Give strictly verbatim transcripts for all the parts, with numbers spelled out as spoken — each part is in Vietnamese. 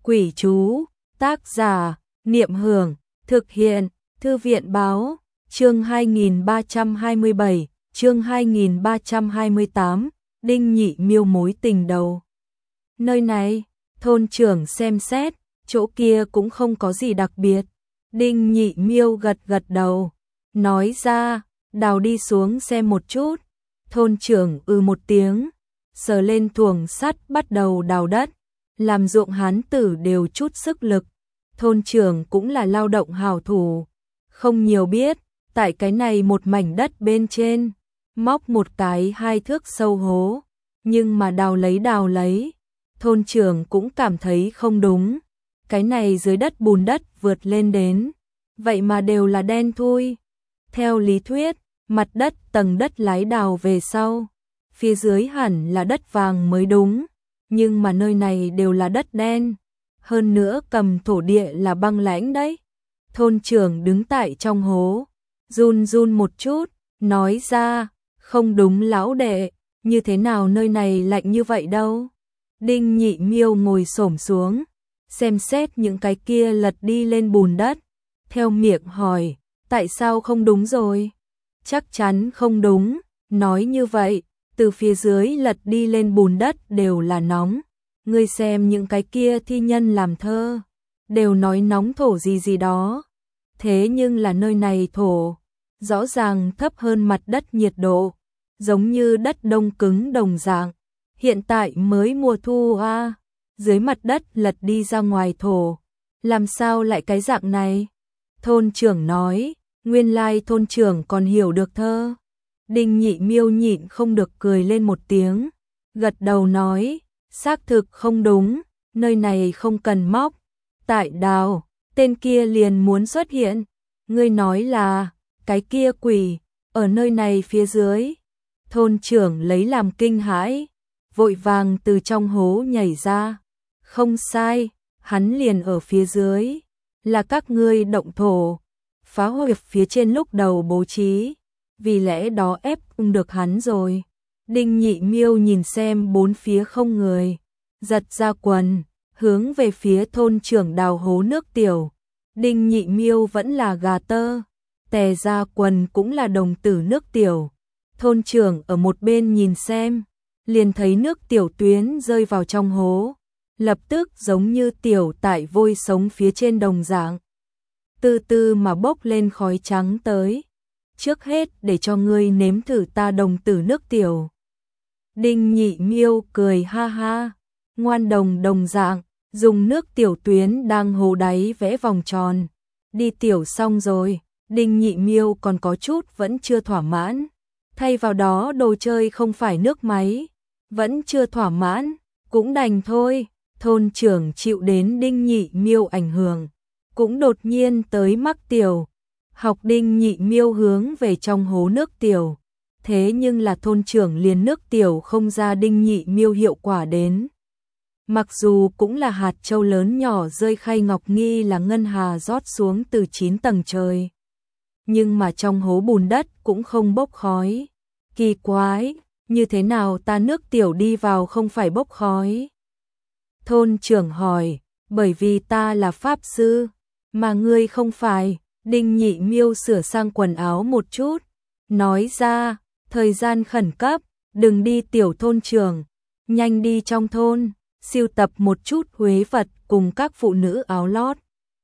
Quỷ chú, tác giả, Niệm Hưởng, thực hiện, Thư viện Báo, chương hai nghìn ba trăm hai mươi bảy, chương hai nghìn ba trăm hai mươi tám, Đinh Nhị Miêu mối tình đầu. Nơi này, thôn trưởng xem xét, chỗ kia cũng không có gì đặc biệt. Đinh Nhị Miêu gật gật đầu, nói ra, đào đi xuống xem một chút. Thôn trưởng ư một tiếng, sờ lên thuồng sắt bắt đầu đào đất. Làm ruộng hán tử đều chút sức lực, thôn trưởng cũng là lao động hảo thủ, không nhiều biết, tại cái này một mảnh đất bên trên, móc một cái hai thước sâu hố, nhưng mà đào lấy đào lấy, thôn trưởng cũng cảm thấy không đúng, cái này dưới đất bùn đất vượt lên đến, vậy mà đều là đen thui. Theo lý thuyết, mặt đất tầng đất lái đào về sau, phía dưới hẳn là đất vàng mới đúng. Nhưng mà nơi này đều là đất đen, hơn nữa cầm thổ địa là băng lãnh đấy. Thôn trưởng đứng tại trong hố, run run một chút, nói ra, không đúng lão đệ, như thế nào nơi này lạnh như vậy đâu. Đinh Nhị Miêu ngồi xổm xuống, xem xét những cái kia lật đi lên bùn đất, theo miệng hỏi, tại sao không đúng rồi? Chắc chắn không đúng, nói như vậy. Từ phía dưới lật đi lên bùn đất đều là nóng. Ngươi xem những cái kia thi nhân làm thơ, đều nói nóng thổ gì gì đó. Thế nhưng là nơi này thổ, rõ ràng thấp hơn mặt đất nhiệt độ, giống như đất đông cứng đồng dạng. Hiện tại mới mùa thu à, dưới mặt đất lật đi ra ngoài thổ, làm sao lại cái dạng này? Thôn trưởng nói, nguyên lai thôn trưởng còn hiểu được thơ. Đinh Nhị Miêu nhịn không được cười lên một tiếng, gật đầu nói, xác thực không đúng, nơi này không cần móc. Tại đào, tên kia liền muốn xuất hiện, ngươi nói là, cái kia quỷ, ở nơi này phía dưới. Thôn trưởng lấy làm kinh hãi, vội vàng từ trong hố nhảy ra, không sai, hắn liền ở phía dưới, là các ngươi động thổ, phá hoại phía trên lúc đầu bố trí. Vì lẽ đó ép được hắn rồi. Đinh Nhị Miêu nhìn xem bốn phía không người, giật ra quần, hướng về phía thôn trưởng đào hố nước tiểu. Đinh Nhị Miêu vẫn là gà tơ, tè ra quần cũng là đồng tử nước tiểu. Thôn trưởng ở một bên nhìn xem, liền thấy nước tiểu tuyến rơi vào trong hố, lập tức giống như tiểu tại vôi sống phía trên đồng dạng. Từ từ mà bốc lên khói trắng tới. Trước hết để cho ngươi nếm thử ta đồng tử nước tiểu. Đinh Nhị Miêu cười ha ha, ngoan đồng đồng dạng, dùng nước tiểu tuyến đang hồ đáy vẽ vòng tròn. Đi tiểu xong rồi, Đinh Nhị Miêu còn có chút vẫn chưa thỏa mãn. Thay vào đó đồ chơi không phải nước máy, vẫn chưa thỏa mãn, cũng đành thôi. Thôn trưởng chịu đến Đinh Nhị Miêu ảnh hưởng, cũng đột nhiên tới mắc tiểu. Học Đinh Nhị Miêu hướng về trong hố nước tiểu, thế nhưng là thôn trưởng liền nước tiểu không ra Đinh Nhị Miêu hiệu quả đến. Mặc dù cũng là hạt châu lớn nhỏ rơi khay ngọc nghi là ngân hà rót xuống từ chín tầng trời, nhưng mà trong hố bùn đất cũng không bốc khói. Kỳ quái, như thế nào ta nước tiểu đi vào không phải bốc khói? Thôn trưởng hỏi, bởi vì ta là pháp sư, mà ngươi không phải. Đinh Nhị Miêu sửa sang quần áo một chút, nói ra, thời gian khẩn cấp, đừng đi tiểu thôn trưởng, nhanh đi trong thôn, siêu tập một chút huế vật cùng các phụ nữ áo lót.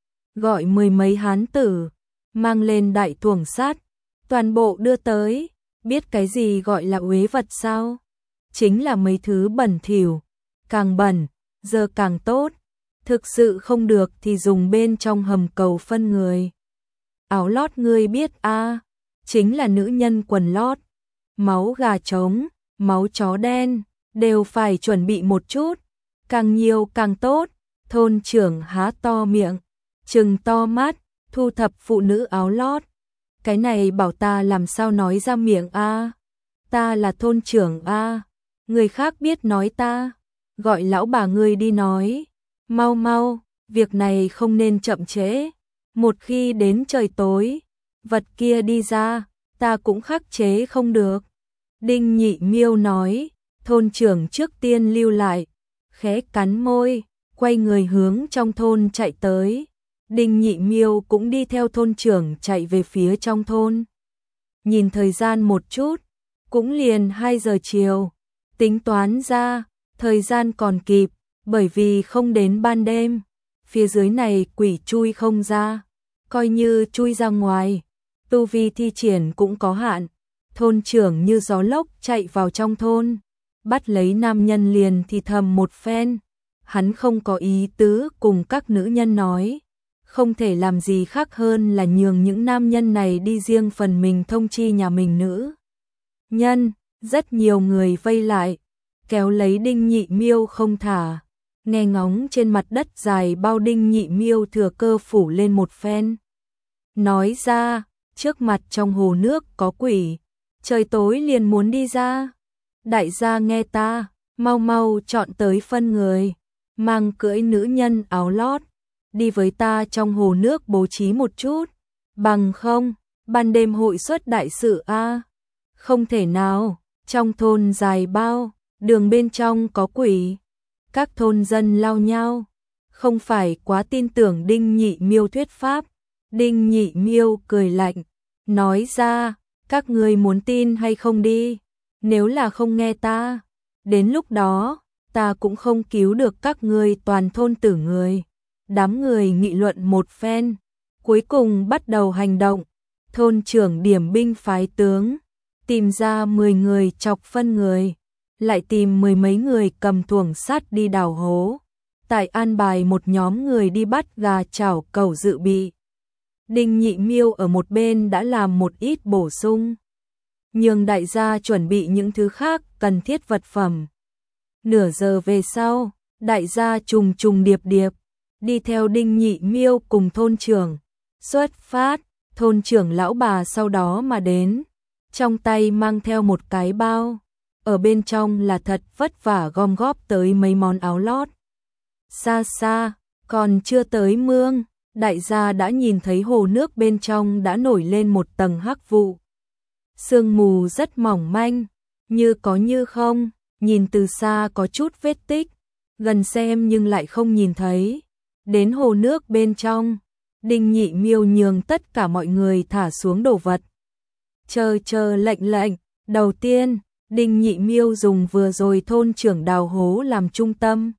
Gọi mười mấy hán tử, mang lên đại thuồng sắt, toàn bộ đưa tới, biết cái gì gọi là huế vật sao? Chính là mấy thứ bẩn thỉu, càng bẩn, giờ càng tốt, thực sự không được thì dùng bên trong hầm cầu phân người. Áo lót ngươi biết a, à, chính là nữ nhân quần lót, máu gà trống, máu chó đen, đều phải chuẩn bị một chút, càng nhiều càng tốt. Thôn trưởng há to miệng, trừng to mắt, thu thập phụ nữ áo lót. Cái này bảo ta làm sao nói ra miệng a? À? Ta là thôn trưởng a, à? Người khác biết nói ta, gọi lão bà ngươi đi nói, mau mau, việc này không nên chậm trễ. Một khi đến trời tối, vật kia đi ra, ta cũng khắc chế không được. Đinh Nhị Miêu nói, thôn trưởng trước tiên lưu lại, khẽ cắn môi, quay người hướng trong thôn chạy tới. Đinh Nhị Miêu cũng đi theo thôn trưởng chạy về phía trong thôn. Nhìn thời gian một chút, cũng liền hai giờ chiều, tính toán ra, thời gian còn kịp, bởi vì không đến ban đêm, phía dưới này quỷ chui không ra, coi như chui ra ngoài, tu vi thi triển cũng có hạn. Thôn trưởng như gió lốc chạy vào trong thôn, bắt lấy nam nhân liền thì thầm một phen, hắn không có ý tứ cùng các nữ nhân nói, không thể làm gì khác hơn là nhường những nam nhân này đi riêng phần mình thông chi nhà mình nữ nhân. Rất nhiều người vây lại, kéo lấy Đinh Nhị Miêu không thả, nghe ngóng trên mặt đất dài bao. Đinh Nhị Miêu thừa cơ phủ lên một phen, nói ra, trước mặt trong hồ nước có quỷ, trời tối liền muốn đi ra. Đại gia nghe ta, mau mau chọn tới phân người, mang cưỡi nữ nhân áo lót, đi với ta trong hồ nước bố trí một chút, bằng không, ban đêm hội xuất đại sự a. Không thể nào, trong thôn dài bao, đường bên trong có quỷ. Các thôn dân lao nhau, không phải quá tin tưởng Đinh Nhị Miêu thuyết pháp. Đinh Nhị Miêu cười lạnh, nói ra, các ngươi muốn tin hay không đi, nếu là không nghe ta, đến lúc đó, ta cũng không cứu được các ngươi toàn thôn tử người. Đám người nghị luận một phen, cuối cùng bắt đầu hành động. Thôn trưởng điểm binh phái tướng, tìm ra mười người chọc phân người, lại tìm mười mấy người cầm thuồng sắt đi đào hố, tại an bài một nhóm người đi bắt gà chảo cẩu dự bị. Đinh Nhị Miêu ở một bên đã làm một ít bổ sung, nhường đại gia chuẩn bị những thứ khác cần thiết vật phẩm. Nửa giờ về sau, đại gia trùng trùng điệp điệp, đi theo Đinh Nhị Miêu cùng thôn trưởng, xuất phát. Thôn trưởng lão bà sau đó mà đến, trong tay mang theo một cái bao, ở bên trong là thật vất vả gom góp tới mấy món áo lót. Xa xa, còn chưa tới mương, đại gia đã nhìn thấy hồ nước bên trong đã nổi lên một tầng hắc vụ. Sương mù rất mỏng manh, như có như không, nhìn từ xa có chút vết tích, gần xem nhưng lại không nhìn thấy. Đến hồ nước bên trong, Đinh Nhị Miêu nhường tất cả mọi người thả xuống đồ vật. Chờ chờ lệnh lệnh, đầu tiên, Đinh Nhị Miêu dùng vừa rồi thôn trưởng đào hố làm trung tâm.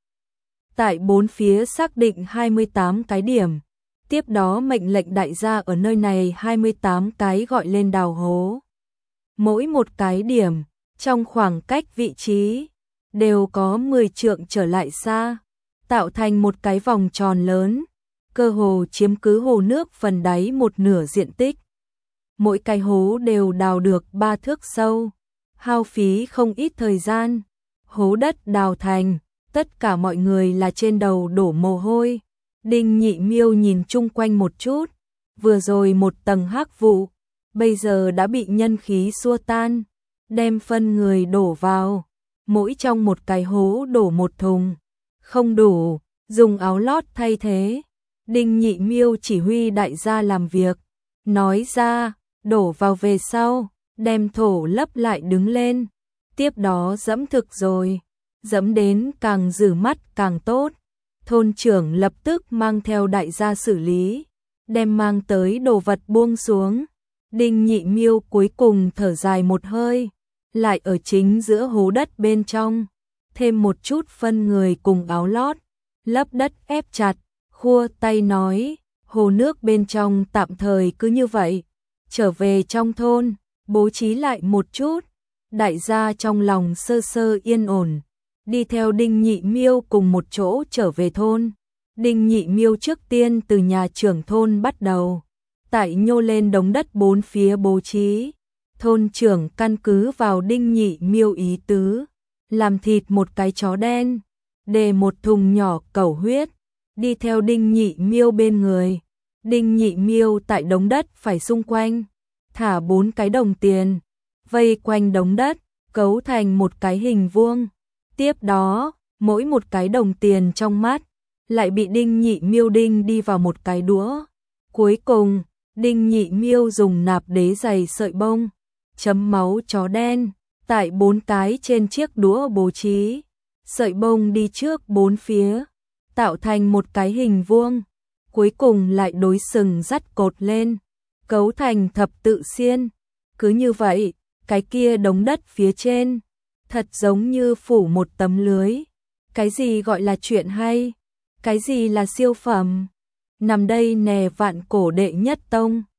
Tại bốn phía xác định hai mươi tám cái điểm, tiếp đó mệnh lệnh đại gia ở nơi này hai mươi tám cái gọi lên đào hố. Mỗi một cái điểm, trong khoảng cách vị trí, đều có mười trượng trở lại xa, tạo thành một cái vòng tròn lớn, cơ hồ chiếm cứ hồ nước phần đáy một nửa diện tích. Mỗi cái hố đều đào được ba thước sâu, hao phí không ít thời gian. Hố đất đào thành, tất cả mọi người là trên đầu đổ mồ hôi. Đinh Nhị Miêu nhìn chung quanh một chút, vừa rồi một tầng hắc vụ, bây giờ đã bị nhân khí xua tan, đem phân người đổ vào, mỗi trong một cái hố đổ một thùng, không đủ, dùng áo lót thay thế. Đinh Nhị Miêu chỉ huy đại gia làm việc, nói ra, đổ vào về sau, đem thổ lấp lại đứng lên, tiếp đó dẫm thực rồi, dẫm đến càng rử mắt càng tốt. Thôn trưởng lập tức mang theo đại gia xử lý, đem mang tới đồ vật buông xuống. Đinh Nhị Miêu cuối cùng thở dài một hơi, lại ở chính giữa hố đất bên trong, thêm một chút phân người cùng áo lót, lấp đất ép chặt, khua tay nói, hồ nước bên trong tạm thời cứ như vậy, trở về trong thôn, bố trí lại một chút. Đại gia trong lòng sơ sơ yên ổn, đi theo Đinh Nhị Miêu cùng một chỗ trở về thôn. Đinh Nhị Miêu trước tiên từ nhà trưởng thôn bắt đầu, tại nhô lên đống đất bốn phía bố trí. Thôn trưởng căn cứ vào Đinh Nhị Miêu ý tứ, làm thịt một cái chó đen, để một thùng nhỏ cẩu huyết, đi theo Đinh Nhị Miêu bên người. Đinh Nhị Miêu tại đống đất phải xung quanh, thả bốn cái đồng tiền, vây quanh đống đất, cấu thành một cái hình vuông. Tiếp đó, mỗi một cái đồng tiền trong mắt, lại bị Đinh Nhị Miêu đinh đi vào một cái đũa. Cuối cùng, Đinh Nhị Miêu dùng nạp đế dày sợi bông, chấm máu chó đen, tại bốn cái trên chiếc đũa bố trí. Sợi bông đi trước bốn phía, tạo thành một cái hình vuông, cuối cùng lại đối sừng dắt cột lên, cấu thành thập tự xiên. Cứ như vậy, cái kia đống đất phía trên, thật giống như phủ một tấm lưới. Cái gì gọi là chuyện hay? Cái gì là siêu phẩm? Nằm đây nè vạn cổ đệ nhất tông.